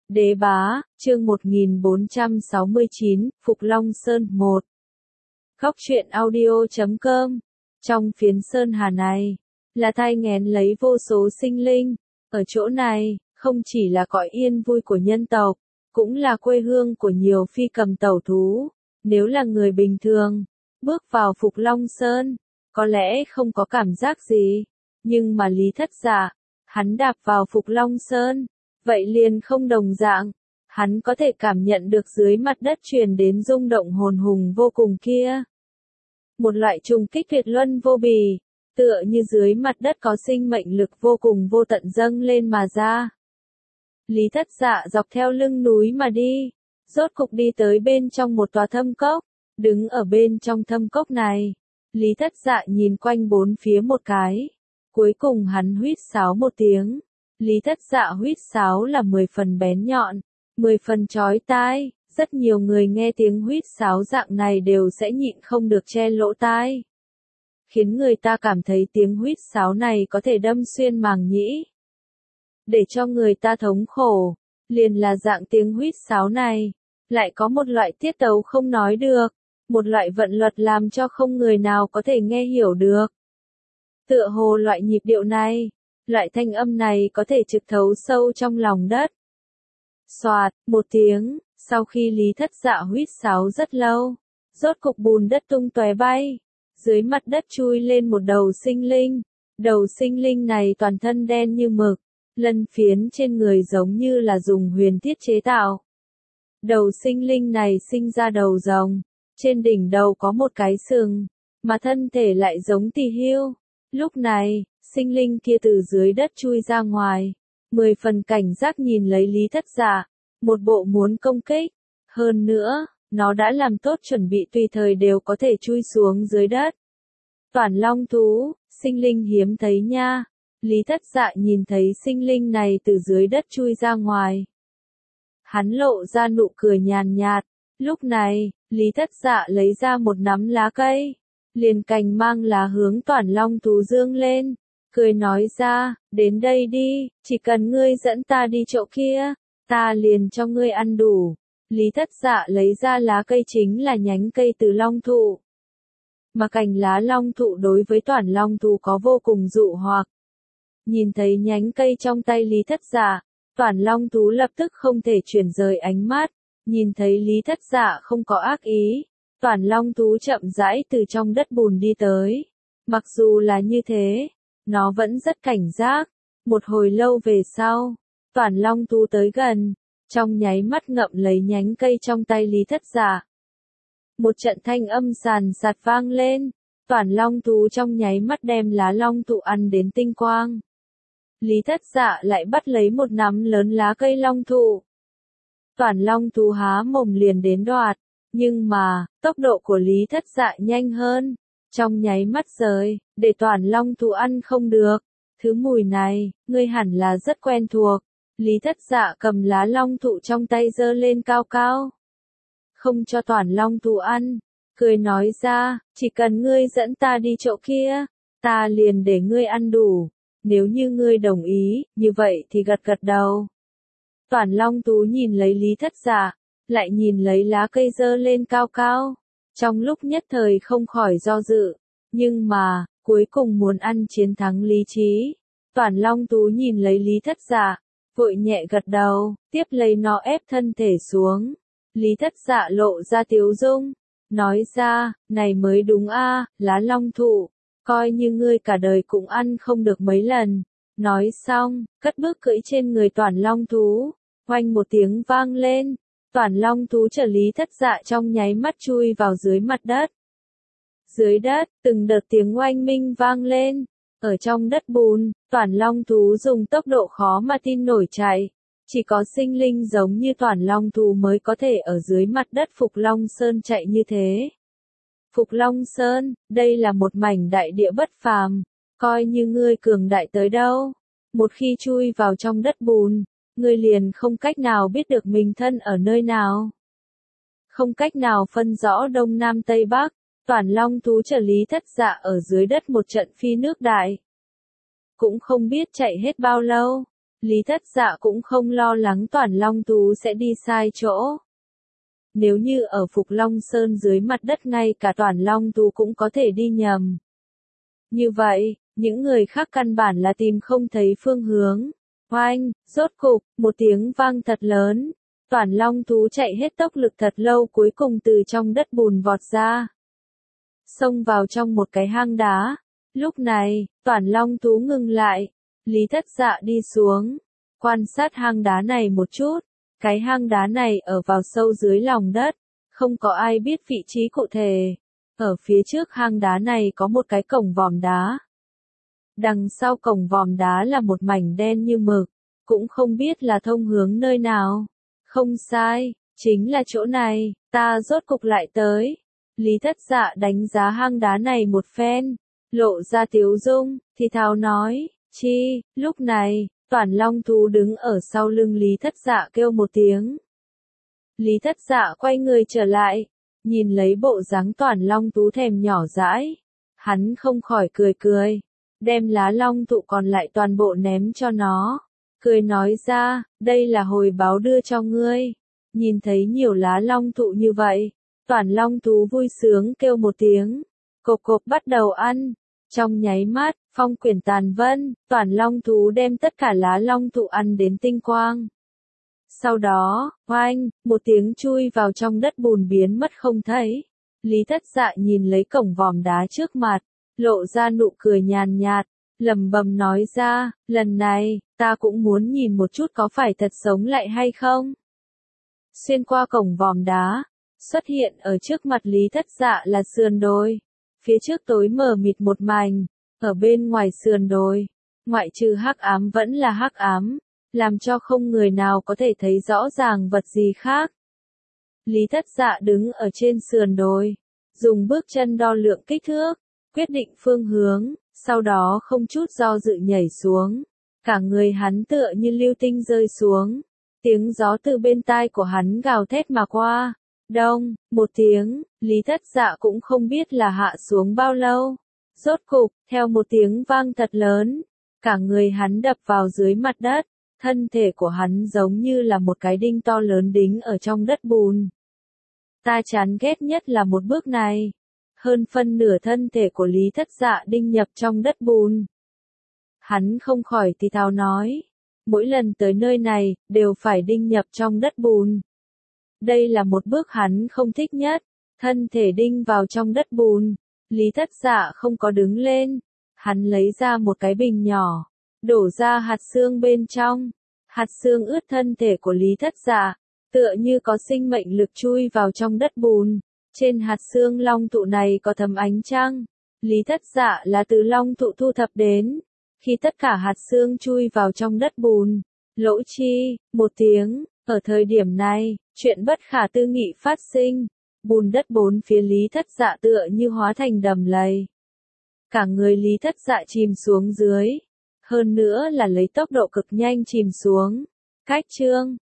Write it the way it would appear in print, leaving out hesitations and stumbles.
Đế bá, chương 1469, Phục Long Sơn 1. Góc truyện audio.com. Trong phiến sơn hà này, là thai nghén lấy vô số sinh linh. Ở chỗ này, không chỉ là cõi yên vui của nhân tộc, cũng là quê hương của nhiều phi cầm tẩu thú. Nếu là người bình thường, bước vào Phục Long Sơn, có lẽ không có cảm giác gì. Nhưng mà Lý Thất Dạ, hắn đạp vào Phục Long Sơn, vậy liền không đồng dạng. Hắn có thể cảm nhận được dưới mặt đất truyền đến rung động hồn hùng vô cùng kia. Một loại trùng kích tuyệt luân vô bì, tựa như dưới mặt đất có sinh mệnh lực vô cùng vô tận dâng lên mà ra. Lý Thất Dạ dọc theo lưng núi mà đi, rốt cục đi tới bên trong một tòa thâm cốc. Đứng ở bên trong thâm cốc này, Lý Thất Dạ nhìn quanh bốn phía một cái. Cuối cùng hắn huýt sáo một tiếng. Lý Thất Dạ huýt sáo là 10 phần bén nhọn, 10 phần chói tai. Rất nhiều người nghe tiếng huýt sáo dạng này đều sẽ nhịn không được che lỗ tai. Khiến người ta cảm thấy tiếng huýt sáo này có thể đâm xuyên màng nhĩ. Để cho người ta thống khổ, liền là dạng tiếng huýt sáo này. Lại có một loại tiết tấu không nói được, một loại vận luật làm cho không người nào có thể nghe hiểu được. Tựa hồ loại nhịp điệu này, loại thanh âm này có thể trực thấu sâu trong lòng đất. Xoạt, một tiếng, sau khi Lý Thất Dạ huýt sáo rất lâu, rốt cục bùn đất tung tóe bay, dưới mặt đất chui lên một đầu sinh linh. Đầu sinh linh này toàn thân đen như mực, lân phiến trên người giống như là dùng huyền thiết chế tạo. Đầu sinh linh này sinh ra đầu rồng, trên đỉnh đầu có một cái sừng, mà thân thể lại giống tỳ hưu. Lúc này, sinh linh kia từ dưới đất chui ra ngoài, 10 phần cảnh giác nhìn lấy Lý Thất Dạ, một bộ muốn công kích. Hơn nữa, nó đã làm tốt chuẩn bị tùy thời đều có thể chui xuống dưới đất. Toản long thú, sinh linh hiếm thấy nha. Lý Thất Dạ nhìn thấy sinh linh này từ dưới đất chui ra ngoài. Hắn lộ ra nụ cười nhàn nhạt. Lúc này, Lý Thất Dạ lấy ra một nắm lá cây, liền cành mang lá hướng Toản long thú dương lên, cười nói ra, đến đây đi, chỉ cần ngươi dẫn ta đi chỗ kia, ta liền cho ngươi ăn đủ. Lý Thất Dạ lấy ra lá cây chính là nhánh cây từ long thụ. Mà cành lá long thụ đối với Toản long thú có vô cùng dụ hoặc. Nhìn thấy nhánh cây trong tay Lý Thất Dạ, Toản long thú lập tức không thể chuyển rời ánh mắt. Nhìn thấy Lý Thất Dạ không có ác ý, Toản long thú chậm rãi từ trong đất bùn đi tới. Mặc dù là như thế, nó vẫn rất cảnh giác. Một hồi lâu về sau, Toản long thú tới gần, trong nháy mắt ngậm lấy nhánh cây trong tay Lý Thất Dạ. Một trận thanh âm sàn sạt vang lên, Toản long thú trong nháy mắt đem lá long thụ ăn đến tinh quang. Lý Thất Dạ lại bắt lấy một nắm lớn lá cây long thụ. Toản long thú há mồm liền đến đoạt, nhưng mà, tốc độ của Lý Thất Dạ nhanh hơn. Trong nháy mắt rời, để Toản long thú ăn không được. Thứ mùi này, ngươi hẳn là rất quen thuộc. Lý Thất Dạ cầm lá long thụ trong tay giơ lên cao cao. Không cho Toản long thú ăn, cười nói ra, chỉ cần ngươi dẫn ta đi chỗ kia, ta liền để ngươi ăn đủ. Nếu như ngươi đồng ý, như vậy thì gật gật đầu. Toản long thú nhìn lấy Lý Thất Dạ, lại nhìn lấy lá cây giơ lên cao cao. Trong lúc nhất thời không khỏi do dự, nhưng mà, cuối cùng muốn ăn chiến thắng lý trí. Toản long thú nhìn lấy Lý Thất Dạ, vội nhẹ gật đầu, tiếp lấy nó ép thân thể xuống. Lý Thất Dạ lộ ra tiếu dung, nói ra, này mới đúng a, lá long thụ, coi như ngươi cả đời cũng ăn không được mấy lần. Nói xong, cất bước cưỡi trên người Toản long thú, oanh một tiếng vang lên. Toản long thú chở Lý Thất Dạ trong nháy mắt chui vào dưới mặt đất. Dưới đất, từng đợt tiếng oanh minh vang lên. Ở trong đất bùn, Toản long thú dùng tốc độ khó mà tin nổi chạy. Chỉ có sinh linh giống như Toản long thú mới có thể ở dưới mặt đất Phục Long Sơn chạy như thế. Phục Long Sơn, đây là một mảnh đại địa bất phàm. Coi như ngươi cường đại tới đâu, một khi chui vào trong đất bùn, ngươi liền không cách nào biết được mình thân ở nơi nào. Không cách nào phân rõ đông nam tây bắc. Toản long thú chở Lý Thất Dạ ở dưới đất một trận phi nước đại. Cũng không biết chạy hết bao lâu, Lý Thất Dạ cũng không lo lắng Toản Long Thú sẽ đi sai chỗ. Nếu như ở Phục Long Sơn dưới mặt đất ngay cả Toản Long Thú cũng có thể đi nhầm. Như vậy, những người khác căn bản là tìm không thấy phương hướng. Oanh, rốt cục, một tiếng vang thật lớn. Toản Long Thú chạy hết tốc lực thật lâu cuối cùng từ trong đất bùn vọt ra. Xông vào trong một cái hang đá. Lúc này, Toản Long Thú ngừng lại. Lý Thất Dạ đi xuống. Quan sát hang đá này một chút. Cái hang đá này ở vào sâu dưới lòng đất. Không có ai biết vị trí cụ thể. Ở phía trước hang đá này có một cái cổng vòm đá. Đằng sau cổng vòm đá là một mảnh đen như mực. Cũng không biết là thông hướng nơi nào. Không sai, chính là chỗ này, ta rốt cục lại tới. Lý Thất Dạ đánh giá hang đá này một phen, lộ ra tiếu dung, thì thào nói, chi, lúc này, Toản Long Thú đứng ở sau lưng Lý Thất Dạ kêu một tiếng. Lý Thất Dạ quay người trở lại, nhìn lấy bộ dáng Toản Long Thú thèm nhỏ dãi. Hắn không khỏi cười cười, đem lá long thụ còn lại toàn bộ ném cho nó. Cười nói ra, đây là hồi báo đưa cho ngươi. Nhìn thấy nhiều lá long thụ như vậy, Toản Long Thú vui sướng kêu một tiếng. Cộp cộp bắt đầu ăn. Trong nháy mắt, phong quyển tàn vân, Toản Long Thú đem tất cả lá long thụ ăn đến tinh quang. Sau đó, oanh, một tiếng chui vào trong đất bùn biến mất không thấy. Lý Thất Dạ nhìn lấy cổng vòm đá trước mặt, lộ ra nụ cười nhàn nhạt, lẩm bẩm nói ra, lần này, ta cũng muốn nhìn một chút có phải thật sống lại hay không. Xuyên qua cổng vòm đá, xuất hiện ở trước mặt Lý Thất Dạ là sườn đồi. Phía trước tối mờ mịt một mảnh, ở bên ngoài sườn đồi, ngoại trừ hắc ám vẫn là hắc ám, làm cho không người nào có thể thấy rõ ràng vật gì khác. Lý Thất Dạ đứng ở trên sườn đồi, dùng bước chân đo lượng kích thước, quyết định phương hướng, sau đó không chút do dự nhảy xuống. Cả người hắn tựa như lưu tinh rơi xuống. Tiếng gió từ bên tai của hắn gào thét mà qua. Đông, một tiếng, Lý Thất Dạ cũng không biết là hạ xuống bao lâu. Rốt cục, theo một tiếng vang thật lớn, cả người hắn đập vào dưới mặt đất. Thân thể của hắn giống như là một cái đinh to lớn đính ở trong đất bùn. Ta chán ghét nhất là một bước này. Hơn phân nửa thân thể của Lý Thất Dạ đinh nhập trong đất bùn. Hắn không khỏi thì thào nói. Mỗi lần tới nơi này, đều phải đinh nhập trong đất bùn. Đây là một bước hắn không thích nhất. Thân thể đinh vào trong đất bùn. Lý Thất Dạ không có đứng lên. Hắn lấy ra một cái bình nhỏ. Đổ ra hạt xương bên trong. Hạt xương ướt thân thể của Lý Thất Dạ. Tựa như có sinh mệnh lực chui vào trong đất bùn. Trên hạt xương long thụ này có thấm ánh trăng. Lý Thất Dạ là từ long thụ thu thập đến. Khi tất cả hạt xương chui vào trong đất bùn, lỗ chi, một tiếng, ở thời điểm này, chuyện bất khả tư nghị phát sinh. Bùn đất bốn phía Lý Thất Dạ tựa như hóa thành đầm lầy. Cả người Lý Thất Dạ chìm xuống dưới. Hơn nữa là lấy tốc độ cực nhanh chìm xuống. Cách chương